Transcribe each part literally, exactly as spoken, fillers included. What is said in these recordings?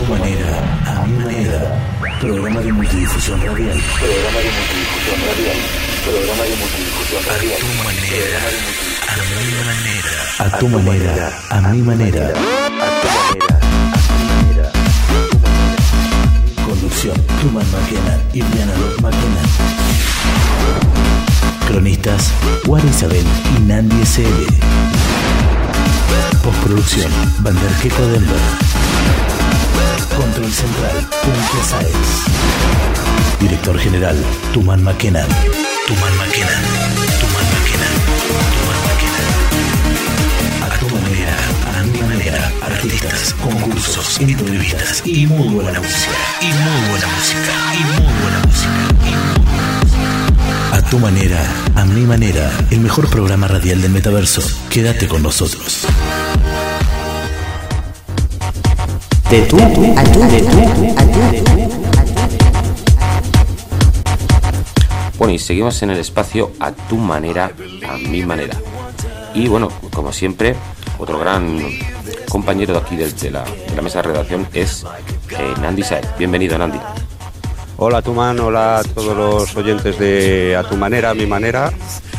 manera, a mi manera. Programa de multidifusión radial. Programa de multidifusión radial. Programa de multidifusión radial. A tu manera, a mi manera. A tu manera, a mi manera. A tu manera, a mi manera. Conducción, Tuman Maquena y Diana López Maquena. Cronistas, Juan Isabel y Nandi S L. Postproducción, Vanderqueco Denver. Control central, Puntia Saez. Director general, Tuman Maquena. Tuman Maquena. Tuman Maquena. Tuman Maquena. A tu manera, a mi manera. Artistas, concursos, entrevistas y muy buena música. Y muy buena música. Y muy buena música. Y muy buena música. A tu manera, a mi manera. El mejor programa radial del metaverso. Quédate con nosotros. De tú, a tú, a tú, de tú, a tú, de tú, a tú. Bueno, y seguimos en el espacio A tu manera, a mi manera. Y bueno, como siempre, otro gran compañero de aquí de, de, la, de la mesa de redacción es eh, Nandi Saez. Bienvenido, Nandi. Hola, Tuman, hola a todos los oyentes de A tu manera, a mi manera.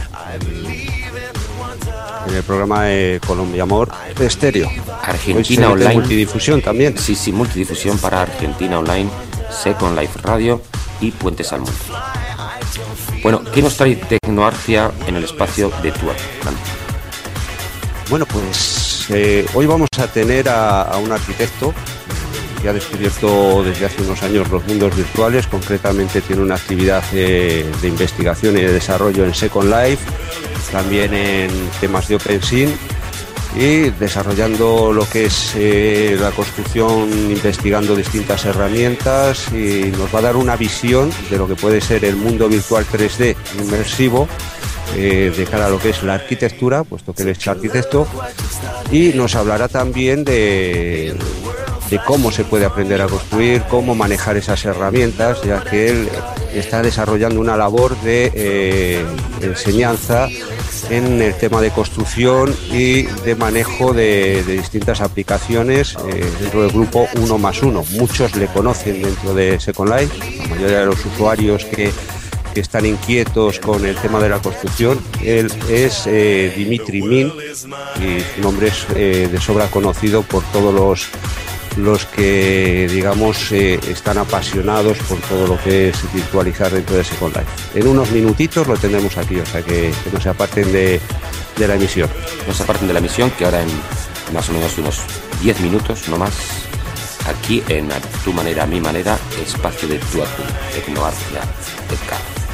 En el programa de Colombia Amor Estéreo. Argentina Online. Multidifusión también. Sí, sí, multidifusión para Argentina Online, Second Life Radio y Puentes al Mundo. Bueno, ¿qué nos trae Tecnoartia en el espacio de tu arte? Bueno, pues eh, hoy vamos a tener a, a un arquitecto que ha descubierto desde hace unos años los mundos virtuales. Concretamente tiene una actividad eh, de investigación y de desarrollo en Second Life, también en temas de OpenSea y desarrollando lo que es eh, la construcción, investigando distintas herramientas, y nos va a dar una visión de lo que puede ser el mundo virtual tres D inmersivo eh, de cara a lo que es la arquitectura, puesto que él es arquitecto, y nos hablará también de, de cómo se puede aprender a construir, cómo manejar esas herramientas, ya que él está desarrollando una labor de eh, enseñanza en el tema de construcción y de manejo de, de distintas aplicaciones eh, dentro del grupo uno más uno. Muchos le conocen dentro de Second Life, la mayoría de los usuarios que, que están inquietos con el tema de la construcción. Él es eh, Dimitri Min y su nombre es eh, de sobra conocido por todos los los que, digamos, eh, están apasionados por todo lo que es virtualizar dentro de Second Life. En unos minutitos lo tendremos aquí, o sea que, que no se aparten de, de la emisión. No se aparten de la emisión, que ahora en más o menos unos diez minutos, no más, aquí en A tu manera, a mi manera, espacio de tu a tu, Tecnoartia, Tecca.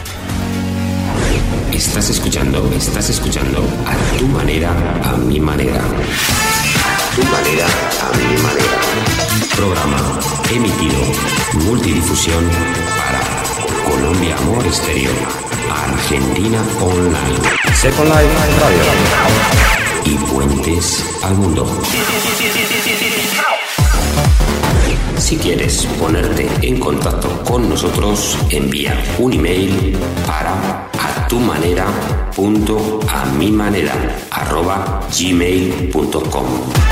Estás escuchando, estás escuchando A tu manera, a mi manera. A tu manera, a mi manera. Programa emitido, multidifusión para Colombia Amor Estéreo, Argentina Online, Second Life Radio y Puentes al Mundo. Si quieres ponerte en contacto con nosotros, envía un email para atumanera punto a mi manera arroba gmail punto com.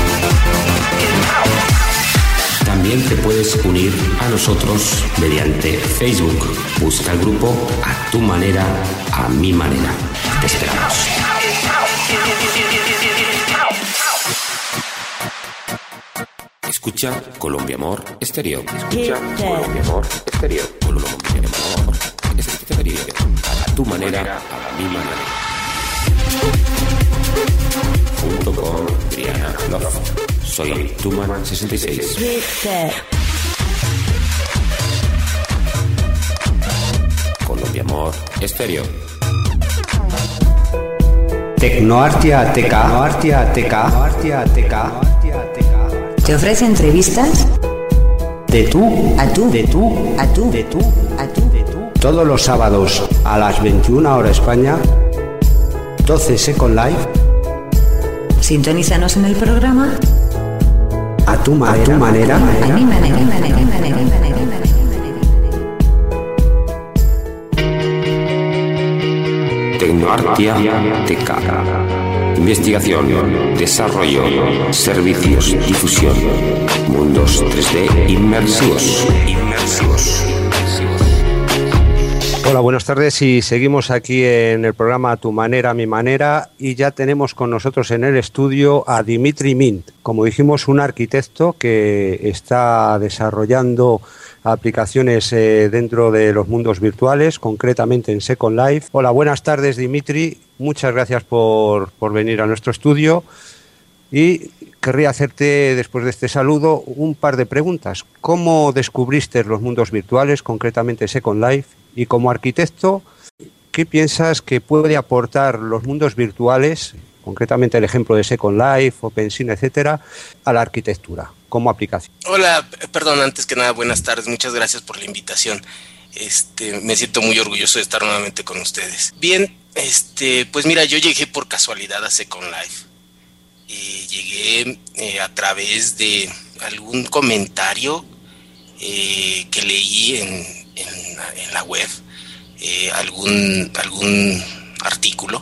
También te puedes unir a nosotros mediante Facebook. Busca el grupo A tu manera, a mi manera. Te esperamos. Escucha Colombia Amor Estéreo. Escucha Colombia Amor Estéreo. Colombia Amor Estéreo. A tu manera, a mi manera. Junto con Brianna Love. Soy Tuman sesenta y seis. Colombia Amor Estéreo. Tecnoartia T K. Tecnoartia T K. Tecnoartia T K. ¿Te ofrece entrevistas? De tú a tú, de tú a tú, de tú a tú, de tú. Todos los sábados a las veintiuna horas España, doce Second Life. Sintonízanos en el programa A tu manera, a tu manera, a mi manera, a mi manera, a mi manera, a mi manera. Tecnoartia T K. investigación, desarrollo, servicios, difusión, mundos tres D inmersivos. Inmersivos. Hola, buenas tardes y seguimos aquí en el programa A tu manera, a mi manera y ya tenemos con nosotros en el estudio a Dimitri Mint, como dijimos, un arquitecto que está desarrollando aplicaciones eh, dentro de los mundos virtuales, concretamente en Second Life. Hola, buenas tardes Dimitri, muchas gracias por, por venir a nuestro estudio y querría hacerte, después de este saludo, un par de preguntas. ¿Cómo descubriste los mundos virtuales, concretamente Second Life? Y como arquitecto, ¿qué piensas que puede aportar los mundos virtuales, concretamente el ejemplo de Second Life, OpenScene, etcétera, a la arquitectura como aplicación? Hola, perdón, antes que nada, buenas tardes, muchas gracias por la invitación. Este, me siento muy orgulloso de estar nuevamente con ustedes. Bien, este, pues mira, yo llegué por casualidad a Second Life. Eh, llegué eh, a través de algún comentario eh, que leí en En, en la web, eh, algún, algún artículo,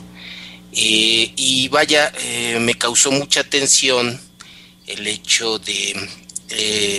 eh, y vaya, eh, me causó mucha atención el hecho de eh,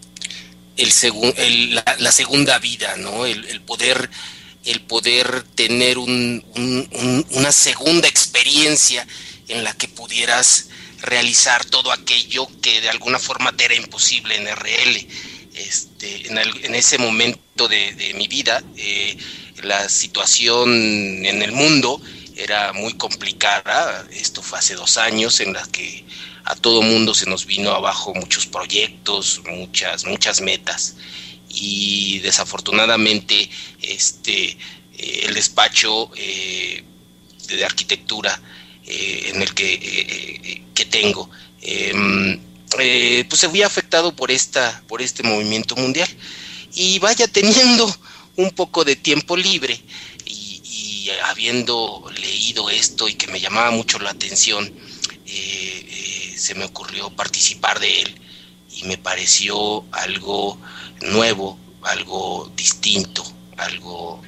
el segun, el, la, la segunda vida, ¿no? El, el poder el poder tener un, un, un, una segunda experiencia en la que pudieras realizar todo aquello que de alguna forma te era imposible en R L. Este, en, el, en ese momento de, de mi vida, eh, la situación en el mundo era muy complicada. Esto fue hace dos años en la que a todo mundo se nos vino abajo muchos proyectos, muchas, muchas metas. Y desafortunadamente este, eh, el despacho eh, de arquitectura eh, en el que, eh, que tengo, eh, Eh, pues se fue afectado por esta por este movimiento mundial y vaya, teniendo un poco de tiempo libre y, y habiendo leído esto y que me llamaba mucho la atención, eh, eh, se me ocurrió participar de él y me pareció algo nuevo, algo distinto, algo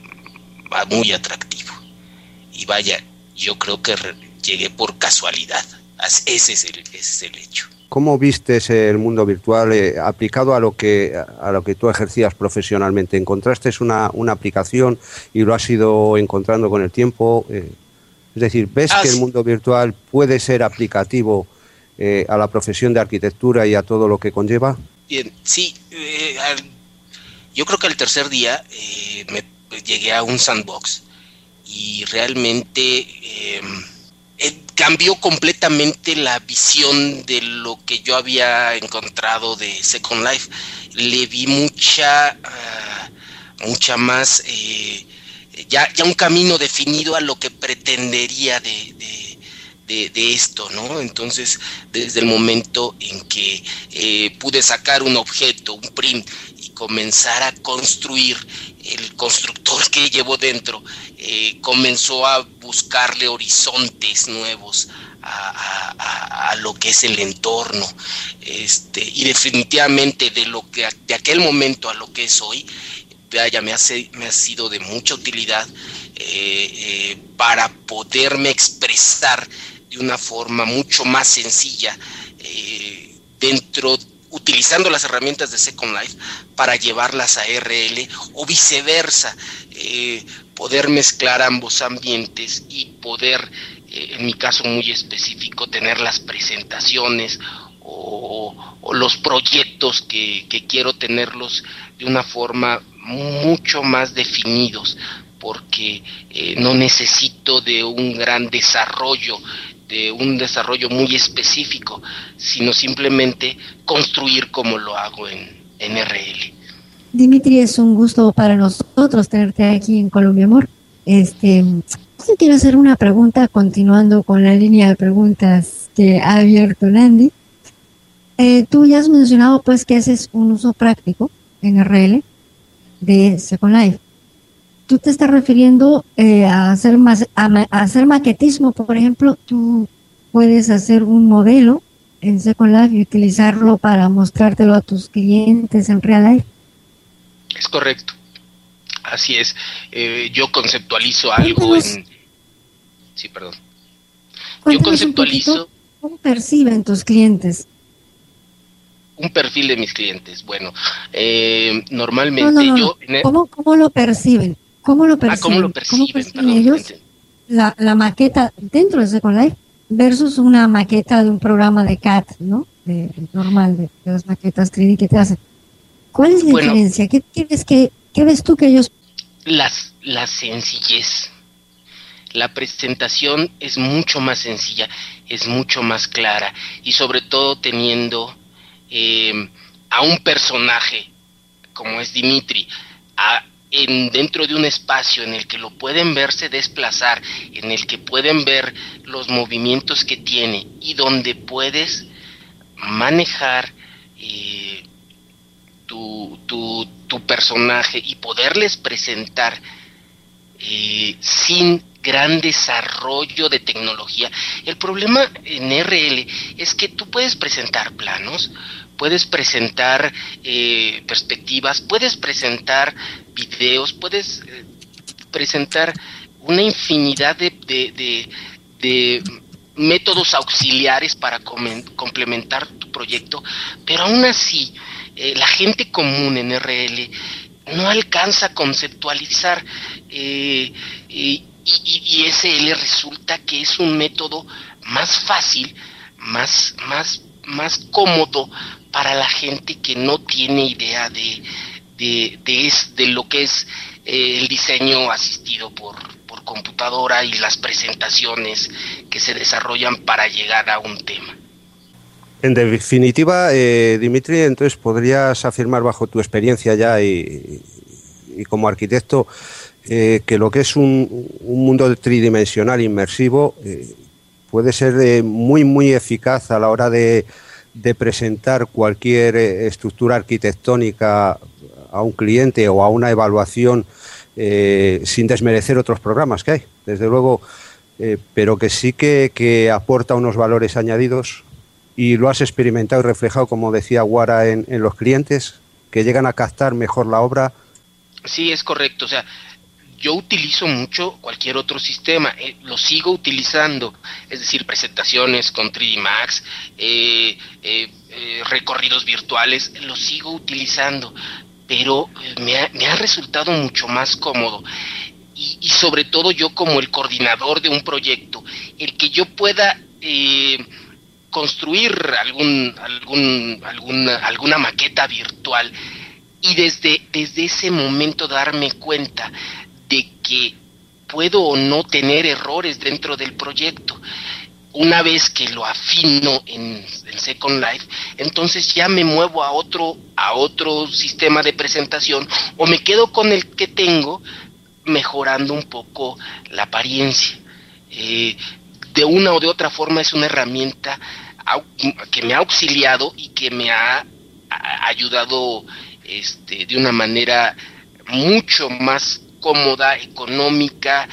muy atractivo y vaya, yo creo que llegué por casualidad. Ese es el, ese es el hecho. ¿Cómo vistes el mundo virtual eh, aplicado a lo que a lo que tú ejercías profesionalmente? ¿Encontraste una, una aplicación y lo has ido encontrando con el tiempo? Eh, es decir, ¿ves ah, que el mundo virtual puede ser aplicativo eh, a la profesión de arquitectura y a todo lo que conlleva? Bien, sí. Eh, al, yo creo que el tercer día eh, me llegué a un sandbox y realmente Eh, Eh, cambió completamente la visión de lo que yo había encontrado de Second Life. Le vi mucha, uh, mucha más, eh, ya, ya un camino definido a lo que pretendería de, de, de, de esto, ¿no? Entonces, desde el momento en que eh, pude sacar un objeto, un print, y comenzar a construir, el constructor que llevo dentro eh, comenzó a buscarle horizontes nuevos a, a, a lo que es el entorno, este, y definitivamente de lo que de aquel momento a lo que es hoy, vaya, me, hace, me ha sido de mucha utilidad eh, eh, para poderme expresar de una forma mucho más sencilla eh, dentro de utilizando las herramientas de Second Life para llevarlas a R L o viceversa, eh, poder mezclar ambos ambientes y poder, eh, en mi caso muy específico, tener las presentaciones o, o los proyectos que, que quiero tenerlos de una forma mucho más definidos, porque eh, no necesito de un gran desarrollo, de un desarrollo muy específico, sino simplemente construir como lo hago en, en R L. Dimitri, es un gusto para nosotros tenerte aquí en Colombia Amor. Este, yo quiero hacer una pregunta continuando con la línea de preguntas que ha abierto Landy. Eh, tú ya has mencionado pues que haces un uso práctico en R L de Second Life. Tú te estás refiriendo eh, a, hacer más, a, a hacer maquetismo, por ejemplo. Tú puedes hacer un modelo en Second Life y utilizarlo para mostrártelo a tus clientes en Real Life. Es correcto, así es. Eh, yo conceptualizo algo en... Sí, perdón. Cuéntanos conceptualizo un poquito, ¿cómo perciben tus clientes? un perfil de mis clientes. Bueno, eh, normalmente No, no, no, yo... no. ¿Cómo, ¿Cómo lo perciben? ¿Cómo lo perciben? Ah, ¿cómo lo perciben? ¿Cómo perciben Perdón, ellos enten- la, la maqueta dentro de Second Life versus una maqueta de un programa de C A T, ¿no? De, normal, de, de las maquetas tres D que te hacen. ¿Cuál es la Bueno. diferencia? ¿Qué, qué ves que, qué ves tú que ellos... Las, la sencillez. La presentación es mucho más sencilla, es mucho más clara y sobre todo teniendo eh, a un personaje como es Dimitri a, en, dentro de un espacio en el que lo pueden verse desplazar, en el que pueden ver los movimientos que tiene y donde puedes manejar eh, tu, tu, tu personaje y poderles presentar eh, sin gran desarrollo de tecnología. El problema en R L es que tú puedes presentar planos, puedes presentar eh, perspectivas, puedes presentar videos, puedes eh, presentar una infinidad de, de, de, de métodos auxiliares para comen, complementar tu proyecto, pero aún así eh, la gente común en R L no alcanza a conceptualizar eh, y, y, y S L resulta que es un método más fácil, más, más, más cómodo para la gente que no tiene idea de, de, de, es, de lo que es eh, el diseño asistido por, por computadora y las presentaciones que se desarrollan para llegar a un tema. En definitiva, eh, Dimitri, entonces podrías afirmar bajo tu experiencia ya y, y como arquitecto eh, que lo que es un, un mundo tridimensional inmersivo eh, puede ser eh, muy muy eficaz a la hora de, de presentar cualquier eh, estructura arquitectónica a un cliente o a una evaluación eh, sin desmerecer otros programas que hay, desde luego, eh, pero que sí que, que aporta unos valores añadidos. Y lo has experimentado y reflejado, como decía Guara, en, en los clientes que llegan a captar mejor la obra. Sí, es correcto. O sea, yo utilizo mucho cualquier otro sistema, eh, lo sigo utilizando, es decir, presentaciones con tres D Max, eh, eh, eh, recorridos virtuales, lo sigo utilizando, pero eh, me, ha, me ha resultado mucho más cómodo. Y, y sobre todo yo como el coordinador de un proyecto, el que yo pueda... Eh, construir algún, algún, alguna, alguna maqueta virtual y desde, desde ese momento darme cuenta de que puedo o no tener errores dentro del proyecto. Una vez que lo afino en, en Second Life, entonces ya me muevo a otro, a otro sistema de presentación o me quedo con el que tengo, mejorando un poco la apariencia. Eh, de una o de otra forma es una herramienta que me ha auxiliado y que me ha, ha ayudado este, de una manera mucho más cómoda, económica,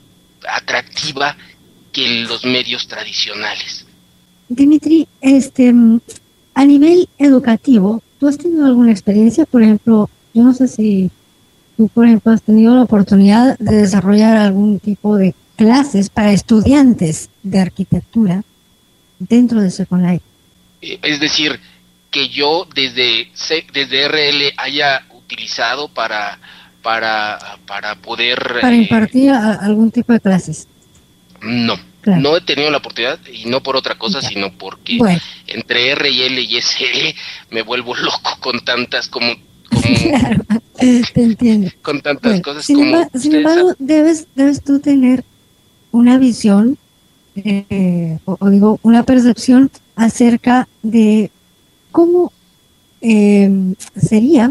atractiva que los medios tradicionales. Dimitri, este, a nivel educativo, ¿tú has tenido alguna experiencia? Por ejemplo, yo no sé si tú, por ejemplo, has tenido la oportunidad de desarrollar algún tipo de clases para estudiantes de arquitectura dentro de Second Life. Es decir, que yo desde desde R L haya utilizado para para para poder para impartir eh, a, algún tipo de clases. No, claro. No he tenido la oportunidad y no por otra cosa, ya. Sino porque bueno. Entre R y L y S L me vuelvo loco con tantas como, como claro, te entiendo. Con tantas bueno, cosas sin como embargo, sin embargo debes debes tú tener una visión Eh, o, o digo, una percepción acerca de cómo eh, sería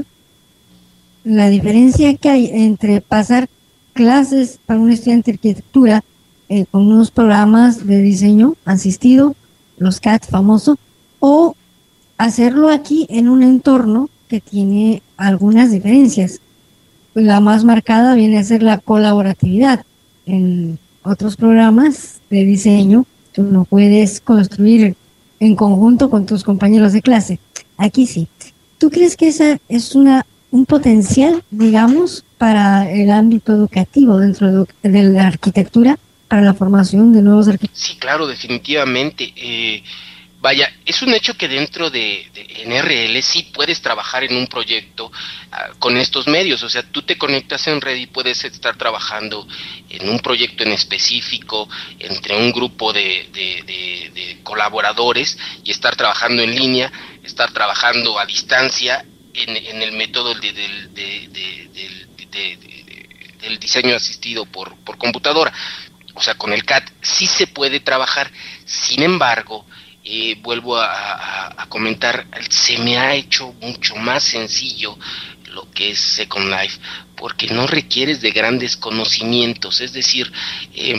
la diferencia que hay entre pasar clases para un estudiante de arquitectura eh, con unos programas de diseño asistido, los C A T famosos, o hacerlo aquí en un entorno que tiene algunas diferencias. La más marcada viene a ser la colaboratividad. En otros programas de diseño, tú no puedes construir en conjunto con tus compañeros de clase. Aquí sí. ¿Tú crees que esa es una un potencial, digamos, para el ámbito educativo dentro de, de la arquitectura? para la formación de nuevos arquitectos? Sí, claro, definitivamente. Eh, vaya, es un hecho que dentro de, de en R L sí puedes trabajar en un proyecto uh, con estos medios. O sea, tú te conectas en red y puedes estar trabajando en un proyecto en específico entre un grupo de, de, de, de colaboradores y estar trabajando en línea, estar trabajando a distancia en, en el método de, de, de, de, de, de, de, del diseño asistido por, por computadora. O sea, con el C A D sí se puede trabajar. Sin embargo, Eh, vuelvo a, a, a comentar, se me ha hecho mucho más sencillo lo que es Second Life, porque no requieres de grandes conocimientos. Es decir, eh,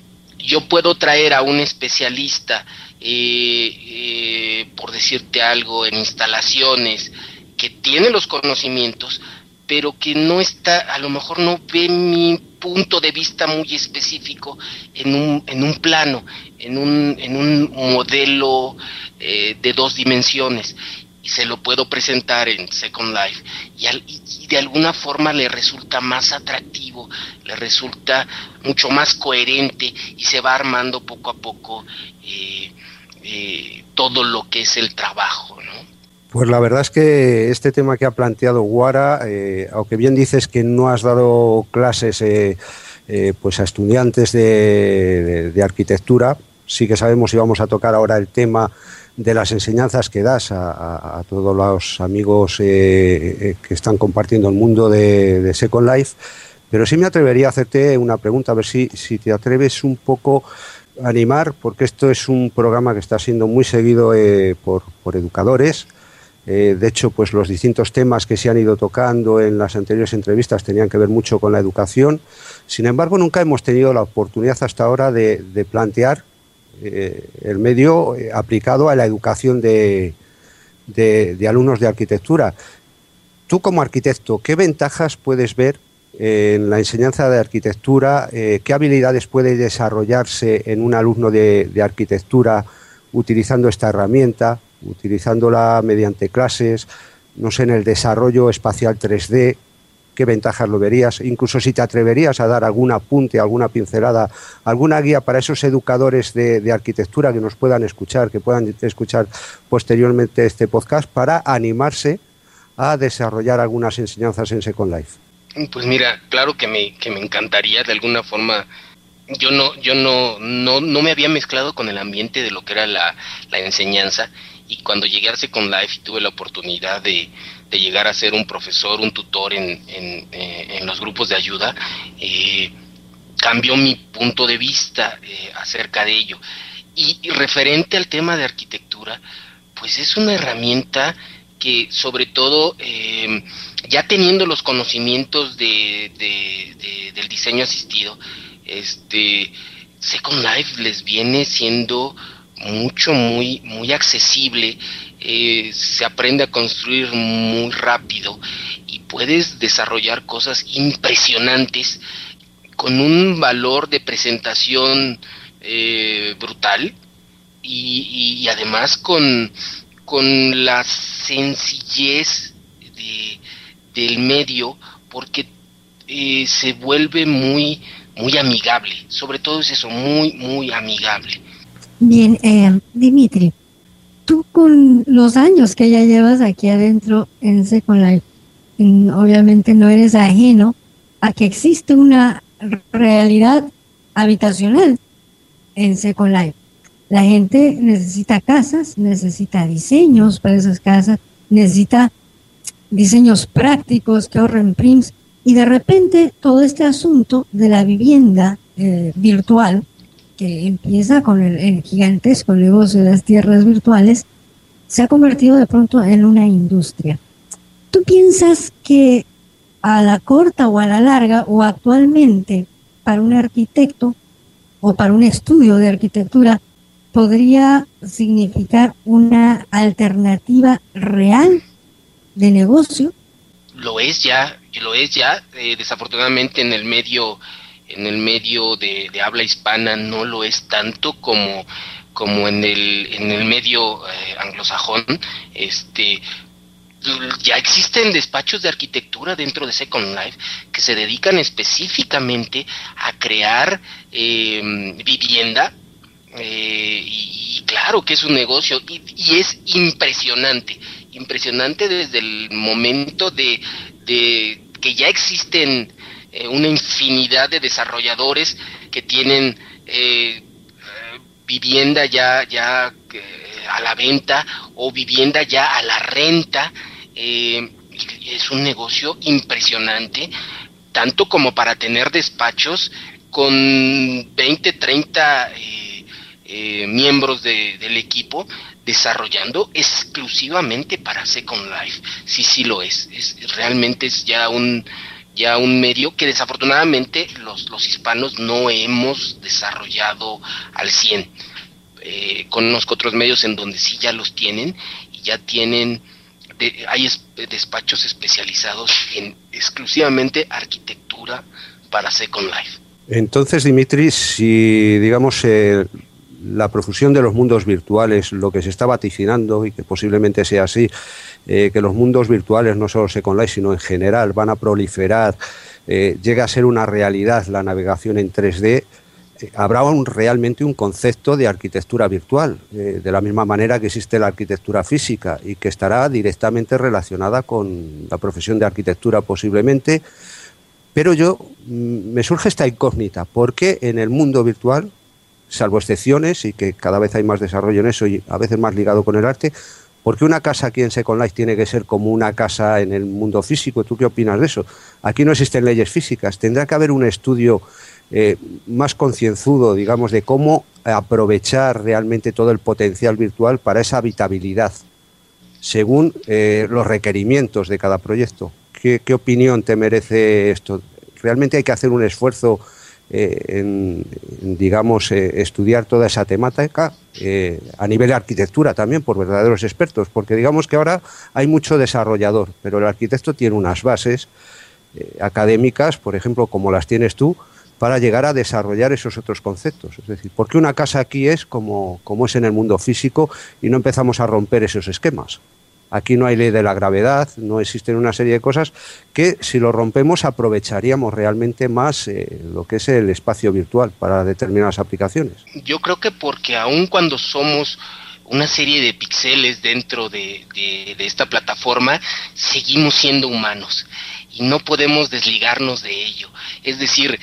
yo puedo traer a un especialista, eh, eh, por decirte algo, en instalaciones, que tiene los conocimientos, pero que no está, a lo mejor no ve mi punto de vista muy específico en un, en un plano, en un, en un modelo eh, de dos dimensiones, y se lo puedo presentar en Second Life, y, al, y, y de alguna forma le resulta más atractivo, le resulta mucho más coherente, y se va armando poco a poco eh, eh, todo lo que es el trabajo, ¿no? Pues la verdad es que este tema que ha planteado Guara, eh, aunque bien dices que no has dado clases eh, eh, pues a estudiantes de, de, de arquitectura, sí que sabemos y vamos a tocar ahora el tema de las enseñanzas que das a, a, a todos los amigos eh, eh, que están compartiendo el mundo de, de Second Life, pero sí me atrevería a hacerte una pregunta, a ver si, si te atreves un poco a animar, porque esto es un programa que está siendo muy seguido eh, por, por educadores. Eh, de hecho, pues los distintos temas que se han ido tocando en las anteriores entrevistas tenían que ver mucho con la educación. Sin embargo, nunca hemos tenido la oportunidad hasta ahora de, de plantear eh, el medio eh, aplicado a la educación de, de, de alumnos de arquitectura. Tú, como arquitecto, ¿qué ventajas puedes ver eh, en la enseñanza de arquitectura? Eh, ¿Qué habilidades puede desarrollarse en un alumno de, de arquitectura utilizando esta herramienta, utilizándola mediante clases, no sé, en el desarrollo espacial tres D? ¿Qué ventajas lo verías? Incluso si te atreverías a dar algún apunte, alguna pincelada, alguna guía para esos educadores de, de arquitectura que nos puedan escuchar, que puedan escuchar posteriormente este podcast, para animarse a desarrollar algunas enseñanzas en Second Life. Pues mira, claro que me, que me encantaría de alguna forma. Yo no, yo no, no, no me había mezclado con el ambiente de lo que era la, la enseñanza, y cuando llegué a Second Life y tuve la oportunidad de, de llegar a ser un profesor, un tutor en, en, eh, en los grupos de ayuda, eh, cambió mi punto de vista eh, acerca de ello. Y, y referente al tema de arquitectura, pues es una herramienta que, sobre todo, eh, ya teniendo los conocimientos de, de, de, del diseño asistido, este Second Life les viene siendo mucho, muy, muy accesible. Eh, se aprende a construir muy rápido y puedes desarrollar cosas impresionantes con un valor de presentación eh, brutal, y, y además con, con la sencillez de, del medio, porque eh, se vuelve muy muy amigable, sobre todo es eso, muy, muy amigable. Bien, eh, Dimitri, tú con los años que ya llevas aquí adentro en Second Life, obviamente no eres ajeno a que existe una realidad habitacional en Second Life. La gente necesita casas, necesita diseños para esas casas, necesita diseños prácticos que ahorren prims. Y de repente todo este asunto de la vivienda eh, virtual, que empieza con el, el gigantesco negocio de las tierras virtuales, se ha convertido de pronto en una industria. ¿Tú piensas que a la corta o a la larga, o actualmente, para un arquitecto o para un estudio de arquitectura, podría significar una alternativa real de negocio? Lo es ya, lo es ya, eh, desafortunadamente en el medio, en el medio de, de habla hispana no lo es tanto como, como en el, en el medio eh, anglosajón. Este, ya existen despachos de arquitectura dentro de Second Life que se dedican específicamente a crear eh, vivienda, eh, y, y claro que es un negocio, y, y es impresionante, impresionante desde el momento de, de que ya existen eh, una infinidad de desarrolladores que tienen eh, vivienda ya, ya eh, a la venta o vivienda ya a la renta. Eh, es un negocio impresionante, tanto como para tener despachos con veinte, treinta eh, eh, miembros de, del equipo desarrollando exclusivamente para Second Life. Sí, sí lo es. Es realmente es ya un ya un medio que desafortunadamente los, los hispanos no hemos desarrollado al cien. Eh, conozco otros medios en donde sí ya los tienen y ya tienen de, hay es, despachos especializados en exclusivamente arquitectura para Second Life. Entonces, Dimitri, si digamos eh, la profusión de los mundos virtuales, lo que se está vaticinando y que posiblemente sea así, eh, que los mundos virtuales, no solo Second Life, sino en general, van a proliferar, eh, llega a ser una realidad la navegación en tres D, eh, habrá un, realmente un concepto de arquitectura virtual, eh, de la misma manera que existe la arquitectura física y que estará directamente relacionada con la profesión de arquitectura posiblemente. Pero yo, me surge esta incógnita, ¿por qué en el mundo virtual, salvo excepciones y que cada vez hay más desarrollo en eso y a veces más ligado con el arte, por qué una casa aquí en Second Life tiene que ser como una casa en el mundo físico? ¿Tú qué opinas de eso? Aquí no existen leyes físicas, tendrá que haber un estudio eh, más concienzudo, digamos, de cómo aprovechar realmente todo el potencial virtual para esa habitabilidad, según eh, los requerimientos de cada proyecto. ¿Qué, qué opinión te merece esto? ¿Realmente hay que hacer un esfuerzo eh, en, en, digamos, eh, estudiar toda esa temática eh, a nivel de arquitectura también por verdaderos expertos? Porque digamos que ahora hay mucho desarrollador, pero el arquitecto tiene unas bases eh, académicas, por ejemplo, como las tienes tú, para llegar a desarrollar esos otros conceptos. Es decir, ¿por qué una casa aquí es como, como es en el mundo físico y no empezamos a romper esos esquemas? Aquí no hay ley de la gravedad, no existen una serie de cosas que si lo rompemos aprovecharíamos realmente más eh, lo que es el espacio virtual para determinadas aplicaciones. Yo creo que porque aun cuando somos una serie de píxeles dentro de, de, de esta plataforma, seguimos siendo humanos y no podemos desligarnos de ello. Es decir,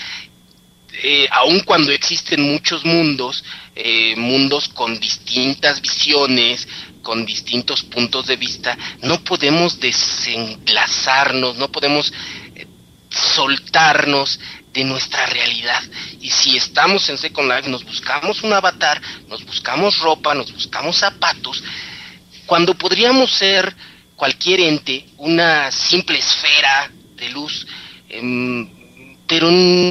eh, aun cuando existen muchos mundos, eh, mundos con distintas visiones, con distintos puntos de vista, no podemos desenlazarnos, no podemos eh, soltarnos de nuestra realidad. Y si estamos en Second Life, nos buscamos un avatar, nos buscamos ropa, nos buscamos zapatos, cuando podríamos ser cualquier ente, una simple esfera de luz, eh, pero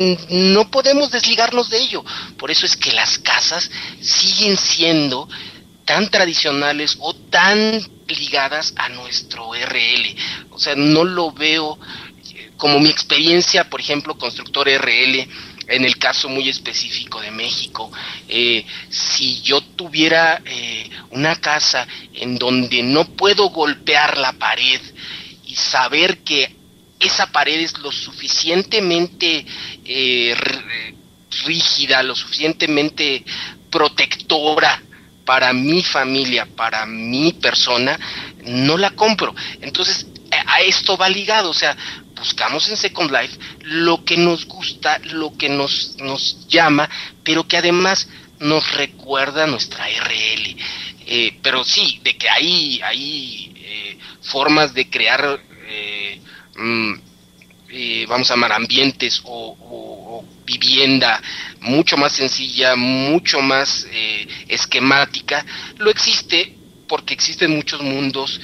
no podemos desligarnos de ello. Por eso es que las casas siguen siendo tan tradicionales o tan ligadas a nuestro R L. O sea, no lo veo como mi experiencia, por ejemplo, constructor R L, en el caso muy específico de México. Eh, si yo tuviera eh, una casa en donde no puedo golpear la pared y saber que esa pared es lo suficientemente eh, rígida, lo suficientemente protectora para mi familia, para mi persona, no la compro. Entonces, a esto va ligado, o sea, buscamos en Second Life lo que nos gusta, lo que nos, nos llama, pero que además nos recuerda nuestra R L. Eh, pero sí, de que hay, hay eh, formas de crear, eh, mm, eh, vamos a llamar ambientes o, o, o vivienda mucho más sencilla, mucho más eh, esquemática, lo existe porque existen muchos mundos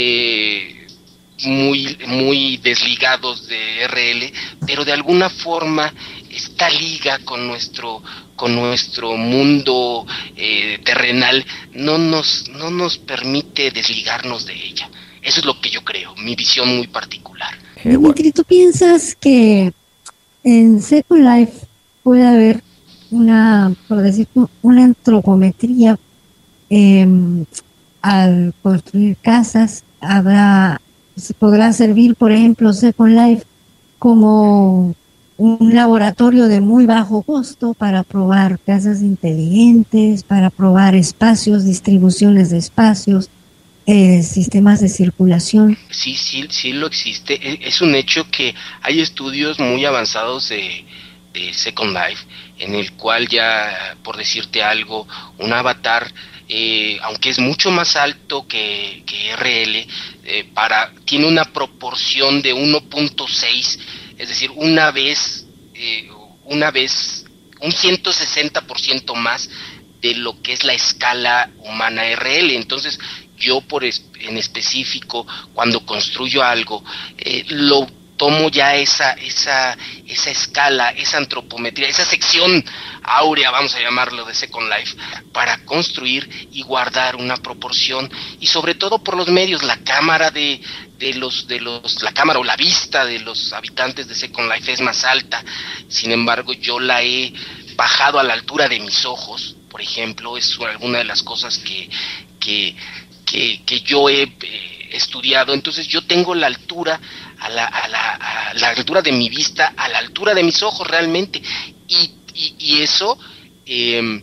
eh, muy, muy desligados de R L, pero de alguna forma esta liga con nuestro con nuestro mundo eh, terrenal no nos, no nos permite desligarnos de ella. Eso es lo que yo creo, mi visión muy particular. Dimitri, ¿tú piensas que en Second Life puede haber una, por decir, una antropometría eh, al construir casas? ¿Habrá podrá servir, por ejemplo, Second Life como un laboratorio de muy bajo costo para probar casas inteligentes, para probar espacios, distribuciones de espacios, eh, sistemas de circulación. Sí, sí, sí lo existe. Es un hecho que hay estudios muy avanzados de, de Second Life, en el cual ya, por decirte algo, un avatar, eh, aunque es mucho más alto que, que R L, eh, para, tiene una proporción de uno punto seis, es decir, una vez, eh, una vez, un ciento sesenta por ciento más de lo que es la escala humana R L. Entonces, yo por es, en específico, cuando construyo algo, eh, lo tomo ya esa, esa, esa escala, esa antropometría, esa sección áurea, vamos a llamarlo, de Second Life, para construir y guardar una proporción, y sobre todo por los medios, la cámara de, de los, de los, la cámara o la vista de los habitantes de Second Life es más alta. Sin embargo, yo la he bajado a la altura de mis ojos, por ejemplo. Es alguna de las cosas que, que, que, que yo he eh, estudiado. Entonces yo tengo la altura, a la, a, la, a la altura de mi vista, a la altura de mis ojos realmente, y, y, y eso, eh,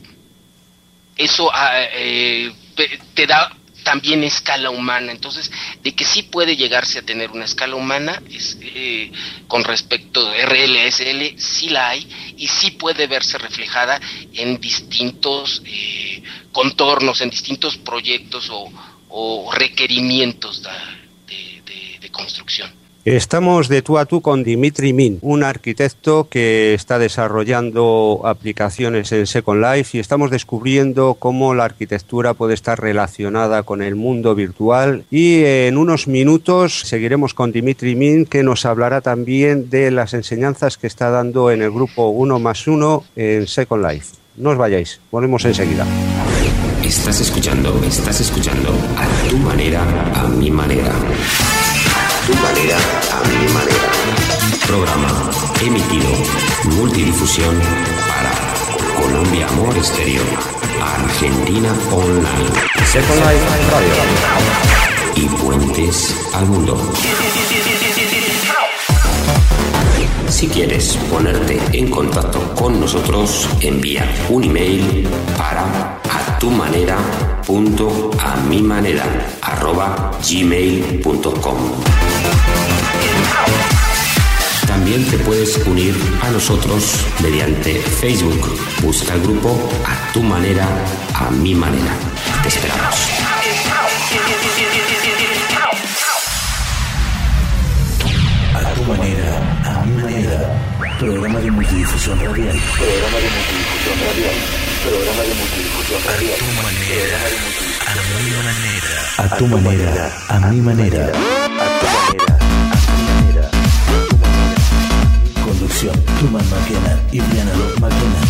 eso eh, te da también escala humana. Entonces, de que sí puede llegarse a tener una escala humana, es, eh, con respecto a R L S L, sí la hay, y sí puede verse reflejada en distintos eh, contornos, en distintos proyectos o, o requerimientos de, de, de, de construcción. Estamos de tú a tú con Dimitri Min, un arquitecto que está desarrollando aplicaciones en Second Life, y estamos descubriendo cómo la arquitectura puede estar relacionada con el mundo virtual. Y en unos minutos seguiremos con Dimitri Min, que nos hablará también de las enseñanzas que está dando en el grupo uno más uno en Second Life. No os vayáis, volvemos enseguida. Estás escuchando, estás escuchando a tu manera, a mi manera. Tu manera, a mi manera. Programa emitido, multidifusión para Colombia Amor Exterior, Argentina Online, Second Life Radio y Puentes al Mundo. Si quieres ponerte en contacto con nosotros, envía un email para a tu manera punto a mi manera arroba gmail punto com. También te puedes unir a nosotros mediante Facebook. Busca el grupo A Tu Manera, A Mi Manera. Te esperamos. A tu manera, a mi manera. Programa de multidifusión radial. Programa de multidifusión radial. Programa de multidifusión radial. A tu manera, a mi manera. A tu manera, a mi manera. A tu manera, a mi manera. Conducción: Tuman Maquena y Briana Love Maquena.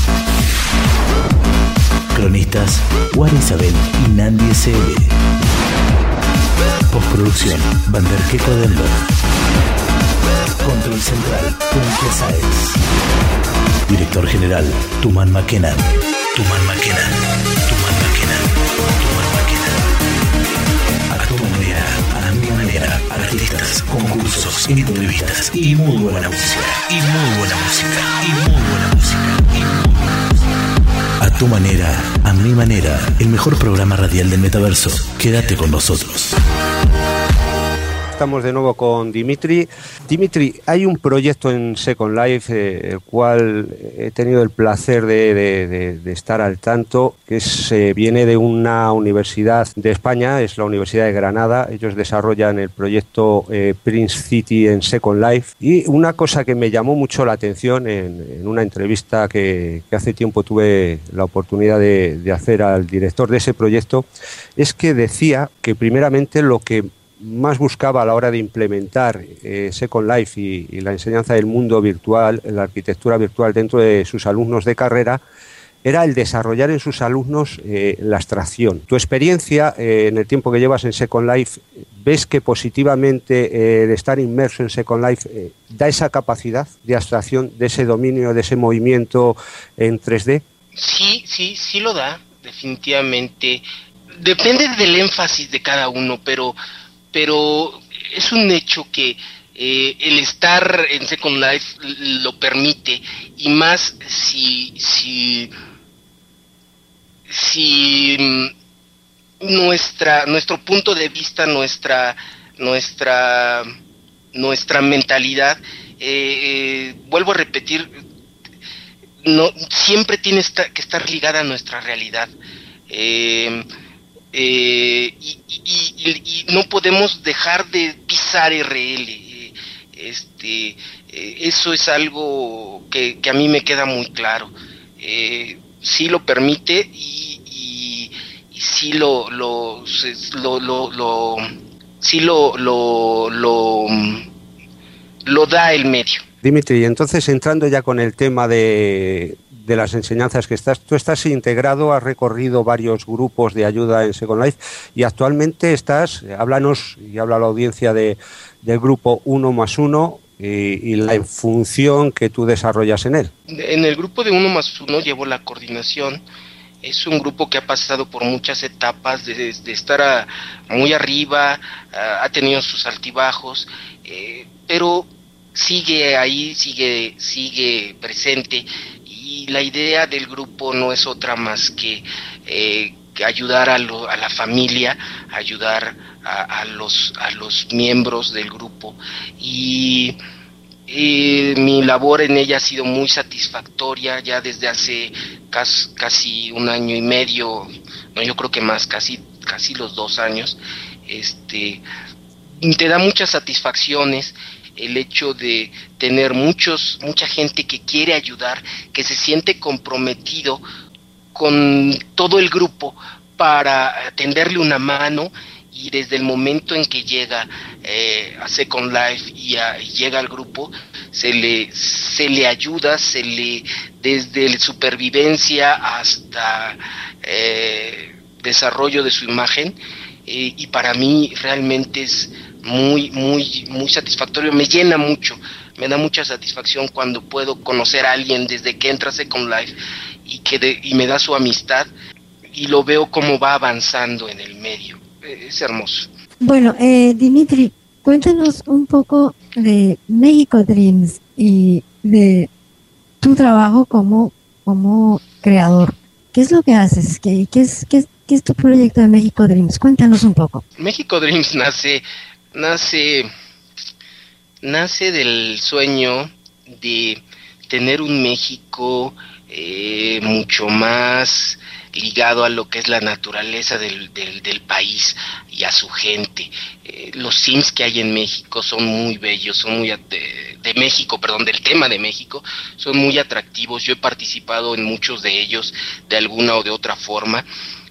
Cronistas: Juan Isabel y Nandi S L. Postproducción: Vanderke Codenberg. Control central: Punke Saez. Director general: Tuman Maquena. Tuman Maquena. Tuman Maquena. Tuman Maquena. A tu manera, a mi manera. Artistas, concursos, entrevistas y muy buena música. Y muy buena música. Y muy buena música. Y muy buena música. A tu manera, a mi manera. El mejor programa radial del metaverso. Quédate con nosotros. Estamos de nuevo con Dimitri. Dimitri, hay un proyecto en Second Life, eh, el cual he tenido el placer de, de, de, de estar al tanto, que es, eh, viene de una universidad de España, es la Universidad de Granada. Ellos desarrollan el proyecto eh, Prince City en Second Life. Y una cosa que me llamó mucho la atención en, en una entrevista que, que hace tiempo tuve la oportunidad de, de hacer al director de ese proyecto, es que decía que primeramente lo que más buscaba a la hora de implementar eh, Second Life y, y la enseñanza del mundo virtual, la arquitectura virtual dentro de sus alumnos de carrera, era el desarrollar en sus alumnos eh, la abstracción. Tu experiencia eh, en el tiempo que llevas en Second Life, ¿ves que positivamente eh, el estar inmerso en Second Life eh, da esa capacidad de abstracción, de ese dominio, de ese movimiento en tres D? Sí, sí, sí lo da, definitivamente. Depende del énfasis de cada uno, pero... pero es un hecho que eh, el estar en Second Life lo permite, y más si si si nuestra nuestro punto de vista, nuestra nuestra nuestra mentalidad, eh, eh, vuelvo a repetir, no siempre tiene esta, que estar ligada a nuestra realidad, eh, eh, y, y, y, y no podemos dejar de pisar R L. Eh, este eh, eso es algo que, que a mí me queda muy claro. Eh, sí lo permite, y, y, y sí lo lo lo lo, lo sí lo lo, lo lo da el medio. Dimitri, entonces entrando ya con el tema de, de las enseñanzas que estás, tú estás integrado, has recorrido varios grupos de ayuda en Second Life y actualmente estás, háblanos y habla a la audiencia de, del grupo Uno más Uno y, y la función que tú desarrollas en él. En el grupo de Uno más Uno llevo la coordinación. Es un grupo que ha pasado por muchas etapas, de, de estar a, muy arriba, a, ha tenido sus altibajos, eh, pero sigue ahí, sigue, sigue presente, y la idea del grupo no es otra más que, eh, que ayudar a, lo, a la familia, ayudar a, a, los, a los miembros del grupo, y Eh, mi labor en ella ha sido muy satisfactoria ya desde hace casi, casi un año y medio, no, yo creo que más, casi casi los dos años. Este, te da muchas satisfacciones el hecho de tener muchos mucha gente que quiere ayudar, que se siente comprometido con todo el grupo para tenderle una mano. Y desde el momento en que llega eh, a Second Life y, a, y llega al grupo, se le se le ayuda, se le desde la supervivencia hasta eh, desarrollo de su imagen, eh, y para mí realmente es muy muy muy satisfactorio, me llena mucho, me da mucha satisfacción cuando puedo conocer a alguien desde que entra a Second Life y que de, y me da su amistad, y lo veo cómo va avanzando en el medio. Es hermoso. Bueno, eh, Dimitri, cuéntanos un poco de México Dreams y de tu trabajo como, como creador. ¿Qué es lo que haces? ¿Qué, qué, es, qué, qué es tu proyecto de México Dreams? Cuéntanos un poco. México Dreams nace, nace, nace del sueño de tener un México eh, mucho más ligado a lo que es la naturaleza del, del, del país y a su gente. Eh, los Sims que hay en México son muy bellos, son muy de, de México, perdón, del tema de México, son muy atractivos. Yo he participado en muchos de ellos de alguna o de otra forma,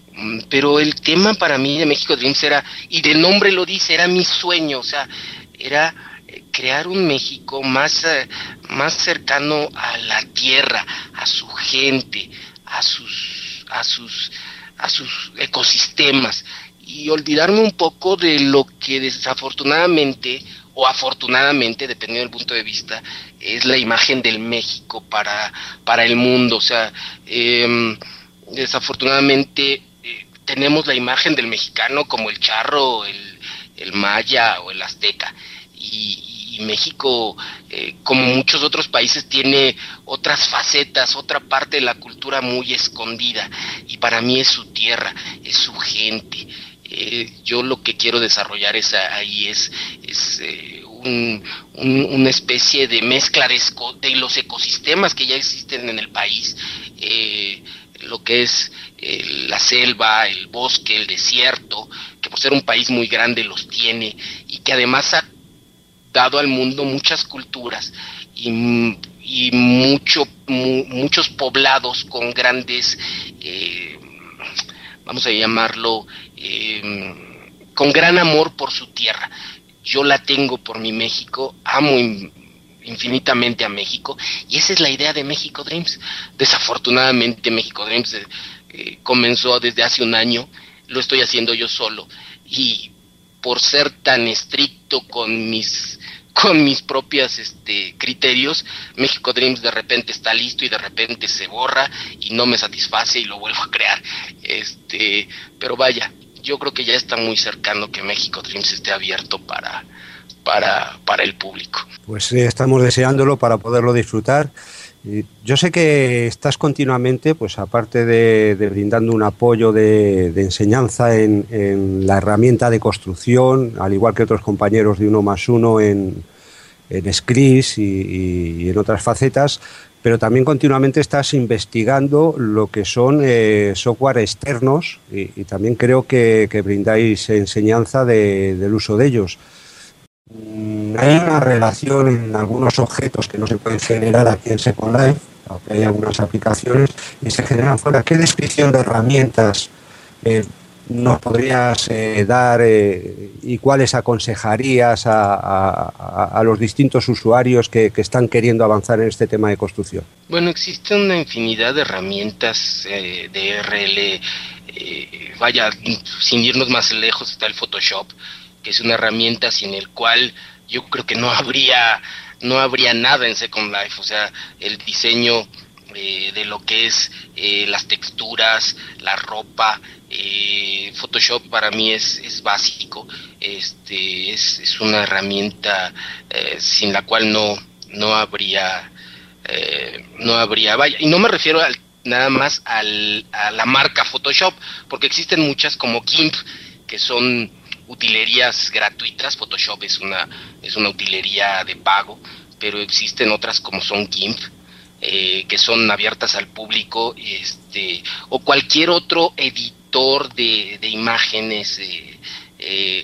pero el tema para mí de México Dreams era, y del nombre lo dice, era mi sueño, o sea, era crear un México más, más cercano a la tierra, a su gente, a sus a sus a sus ecosistemas, y olvidarme un poco de lo que desafortunadamente o afortunadamente, dependiendo del punto de vista, es la imagen del México para para el mundo. O sea, eh, desafortunadamente eh, tenemos la imagen del mexicano como el charro, el, el maya o el azteca, y y México, eh, como muchos otros países, tiene otras facetas, otra parte de la cultura muy escondida, y para mí es su tierra, es su gente. Eh, yo lo que quiero desarrollar es ahí es, es eh, un, un, una especie de mezcla de, esco, de los ecosistemas que ya existen en el país, eh, lo que es eh, la selva, el bosque, el desierto, que por ser un país muy grande los tiene, y que además ha dado al mundo muchas culturas y, y mucho, mu, muchos poblados con grandes, eh, vamos a llamarlo, eh, con gran amor por su tierra. Yo la tengo por mi México, amo in, infinitamente a México, y esa es la idea de México Dreams. Desafortunadamente México Dreams eh, eh, comenzó desde hace un año, lo estoy haciendo yo solo, y por ser tan estricto con mis con mis propias este criterios, México Dreams de repente está listo y de repente se borra y no me satisface y lo vuelvo a crear. Este, pero vaya, yo creo que ya está muy cercano que México Dreams esté abierto para, para, para el público. Pues eh, estamos deseándolo para poderlo disfrutar. Y yo sé que estás continuamente, pues aparte de, de brindando un apoyo de, de enseñanza en, en la herramienta de construcción, al igual que otros compañeros de Uno Más Uno en, en Scris y, y, y en otras facetas, pero también continuamente estás investigando lo que son eh, software externos y, y también creo que, que brindáis enseñanza de, del uso de ellos. Hay una relación en algunos objetos que no se pueden generar aquí en Second Life, aunque hay algunas aplicaciones, y se generan fuera. ¿Qué descripción de herramientas eh, nos podrías eh, dar eh, y cuáles aconsejarías a, a, a los distintos usuarios que, que están queriendo avanzar en este tema de construcción? Bueno, existe una infinidad de herramientas eh, de R L, eh, vaya, sin irnos más lejos está el Photoshop, que es una herramienta sin el cual yo creo que no habría no habría nada en Second Life. O sea, el diseño eh, de lo que es eh, las texturas, la ropa, eh, Photoshop para mí es, es básico. Este es, es una herramienta eh, sin la cual no no habría eh, no habría vaya, y no me refiero al, nada más al, a la marca Photoshop, porque existen muchas como GIMP que son utilerías gratuitas. Photoshop es una es una utilería de pago, pero existen otras como son GIMP, eh, que son abiertas al público, este o cualquier otro editor de, de imágenes. Eh, eh,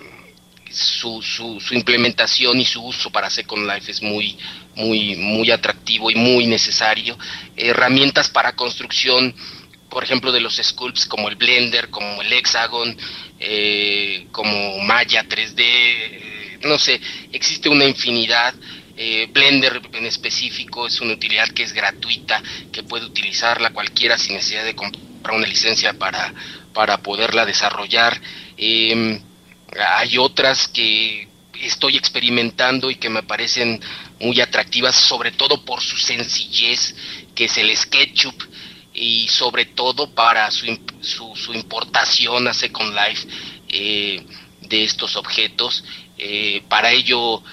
su, su su implementación y su uso para Second Life es muy muy muy atractivo y muy necesario. Herramientas para construcción, por ejemplo, de los sculpts como el Blender, como el Hexagon, eh, como Maya tres D, eh, no sé, existe una infinidad. Eh, Blender en específico es una utilidad que es gratuita, que puede utilizarla cualquiera sin necesidad de comprar una licencia para, para poderla desarrollar. Eh, hay otras que estoy experimentando y que me parecen muy atractivas, sobre todo por su sencillez, que es el SketchUp, y sobre todo para su, su, su importación a Second Life eh, de estos objetos. Eh, para ello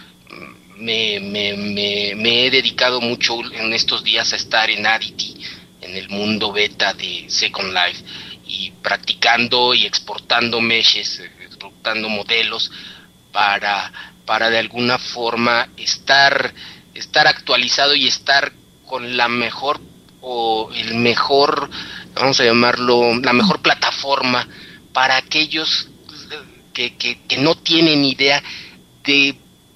me, me, me, me he dedicado mucho en estos días a estar en Adity, en el mundo beta de Second Life, y practicando y exportando meshes, exportando modelos para, para de alguna forma estar, estar actualizado y estar con la mejor o el mejor, vamos a llamarlo, la mejor plataforma para aquellos que, que, que no tienen idea de,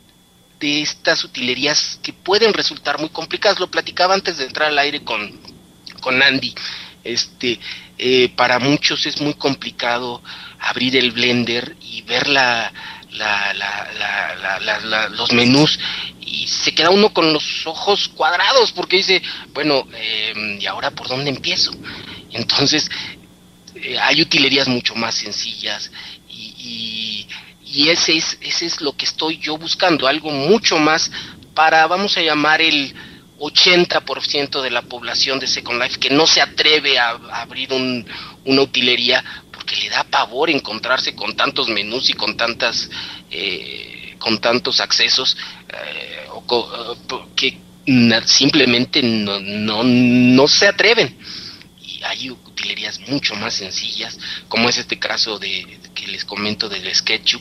de estas utilerías que pueden resultar muy complicadas. Lo platicaba antes de entrar al aire con, con Andy. Este, eh, para muchos es muy complicado abrir el Blender y ver la, la, la, la, la, la, la, los menús, y se queda uno con los ojos cuadrados porque dice, bueno, eh, ¿y ahora por dónde empiezo? Entonces, eh, hay utilerías mucho más sencillas y, y, y ese es, ese es lo que estoy yo buscando, algo mucho más para, vamos a llamar, el ochenta por ciento de la población de Second Life que no se atreve a, a abrir un, una utilería porque le da pavor encontrarse con tantos menús y con tantas eh, con tantos accesos eh, o co, que simplemente no, no, no se atreven. Y hay utilerías mucho más sencillas, como es este caso de que les comento del SketchUp,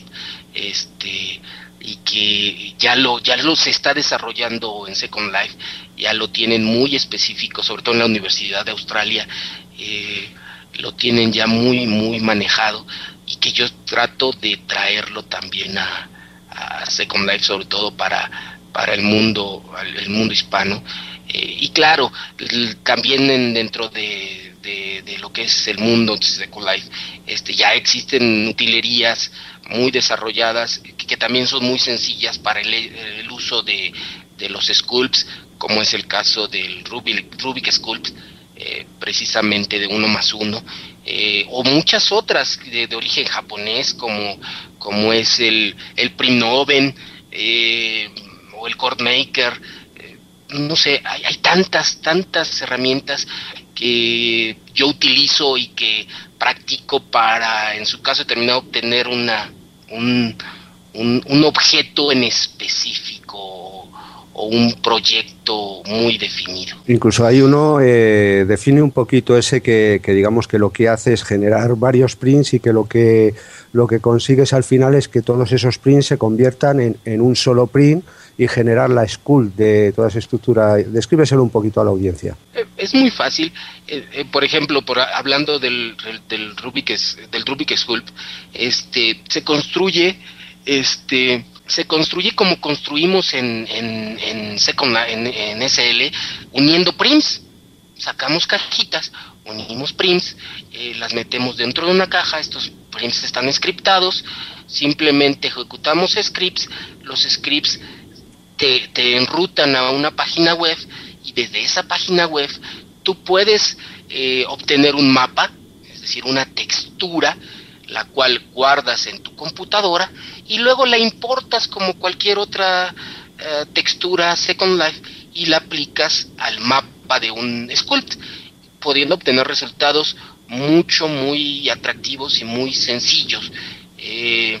este y que ya lo ya lo se está desarrollando en Second Life, ya lo tienen muy específico, sobre todo en la Universidad de Australia, eh, lo tienen ya muy muy manejado, y que yo trato de traerlo también a, a Second Life, sobre todo para para el mundo el mundo hispano, eh, y claro, el, también en, dentro de, de de lo que es el mundo de Second Life, este ya existen utilerías muy desarrolladas que, que también son muy sencillas para el, el uso de, de los sculpts, como es el caso del Rubik, Rubik Sculpt, eh, precisamente de uno más uno, eh, o muchas otras de, de origen japonés, como, como es el, el Prinoven, eh, o el Cordmaker. Eh, no sé, hay, hay tantas, tantas herramientas que yo utilizo y que practico para, en su caso determinado, obtener una un, un, un objeto en específico o un proyecto muy definido. Incluso hay uno, eh, define un poquito ese que, que digamos que lo que hace es generar varios prints y que lo que lo que consigues al final es que todos esos prints se conviertan en, en un solo print y generar la sculpt de toda esa estructura. Descríbeselo un poquito a la audiencia. Es muy fácil. Eh, eh, por ejemplo, por hablando del del Rubik's del Rubik's Sculpt, este se construye este se construye como construimos en en en, Second, en, en S L, uniendo prints. Sacamos cajitas, unimos prints, eh, las metemos dentro de una caja. Estos prints están scriptados, simplemente ejecutamos scripts, los scripts te, te enrutan a una página web, y desde esa página web tú puedes eh, obtener un mapa, es decir, una textura, la cual guardas en tu computadora y luego la importas como cualquier otra eh, textura Second Life y la aplicas al mapa de un sculpt, pudiendo obtener resultados mucho, muy atractivos y muy sencillos. Eh,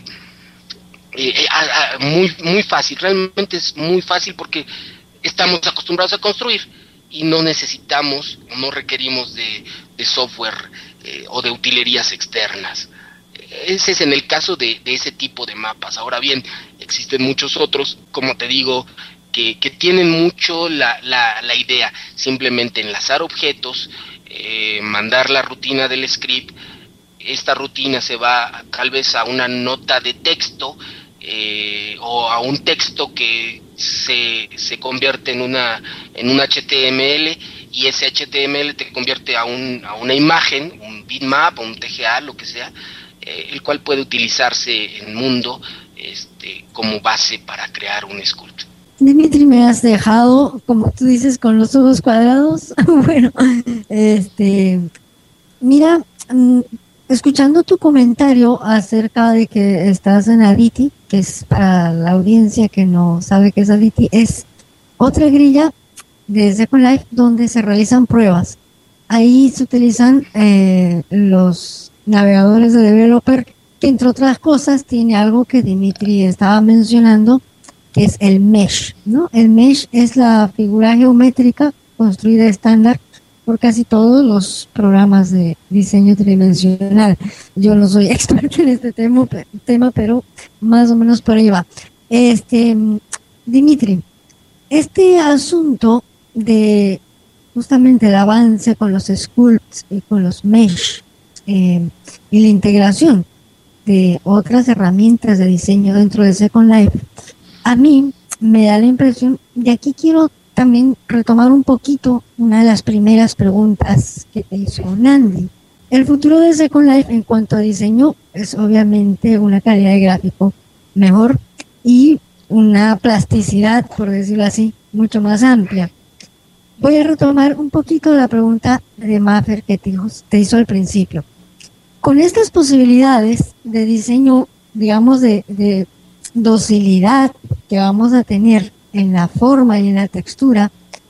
eh, a, a, muy, muy fácil, realmente es muy fácil porque estamos acostumbrados a construir y no necesitamos, no requerimos de, de software eh, o de utilerías externas. Ese es en el caso de, de ese tipo de mapas. Ahora bien, existen muchos otros, como te digo, que, que tienen mucho la, la, la idea, simplemente enlazar objetos, eh, mandar la rutina del script. Esta rutina se va tal vez a una nota de texto eh, o a un texto que se, se convierte en una en un H T M L, y ese H T M L te convierte a, un, a una imagen, un bitmap o un T G A, lo que sea, eh, el cual puede utilizarse en Mundo este, como base para crear un sculpt. Dimitri, me has dejado, como tú dices, con los ojos cuadrados. Bueno, este, mira, escuchando tu comentario acerca de que estás en Aditi, que es para la audiencia que no sabe qué es Aditi, es otra grilla de Second Life donde se realizan pruebas. Ahí se utilizan eh, los navegadores de developer, que entre otras cosas tiene algo que Dimitri estaba mencionando, que es el mesh, ¿no? El mesh es la figura geométrica construida estándar por casi todos los programas de diseño tridimensional. Yo no soy experta en este tema, tema, pero más o menos por ahí va. Este, Dimitri, este asunto de justamente el avance con los sculpts y con los mesh eh, y la integración de otras herramientas de diseño dentro de Second Life, a mí me da la impresión, y aquí quiero también retomar un poquito una de las primeras preguntas que te hizo Nandi. El futuro de Second Life en cuanto a diseño es obviamente una calidad de gráfico mejor y una plasticidad, por decirlo así, mucho más amplia. Voy a retomar un poquito la pregunta de Maffer que te hizo, te hizo al principio. Con estas posibilidades de diseño, digamos, de, de docilidad que vamos a tener en la forma y en la textura,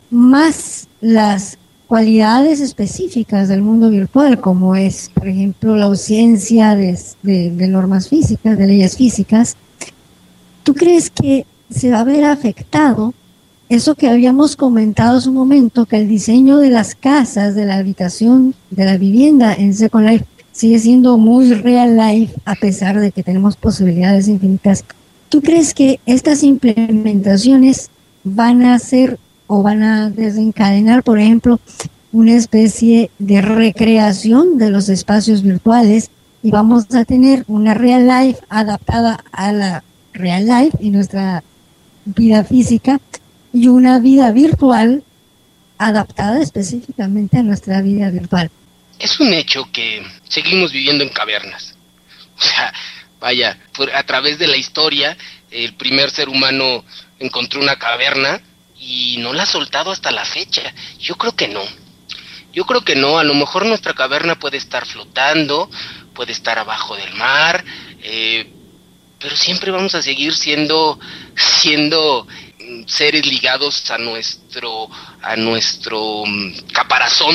más las cualidades específicas del mundo virtual, como es, por ejemplo, la ausencia de, de, de normas físicas, de leyes físicas, ¿tú crees que se va a ver afectado eso que habíamos comentado hace un momento, que el diseño de las casas, de la habitación, de la vivienda en Second Life sigue siendo muy real life, a pesar de que tenemos posibilidades infinitas? ¿Tú crees que estas implementaciones van a hacer o van a desencadenar, por ejemplo, una especie de recreación de los espacios virtuales y vamos a tener una real life adaptada a la real life y nuestra vida física, y una vida virtual adaptada específicamente a nuestra vida virtual? Es un hecho que seguimos viviendo en cavernas. O sea, vaya, a través de la historia, el primer ser humano encontró una caverna y no la ha soltado hasta la fecha. Yo creo que no. Yo creo que no. A lo mejor nuestra caverna puede estar flotando, puede estar abajo del mar, eh, pero siempre vamos a seguir siendo, siendo seres ligados a nuestro, a nuestro caparazón,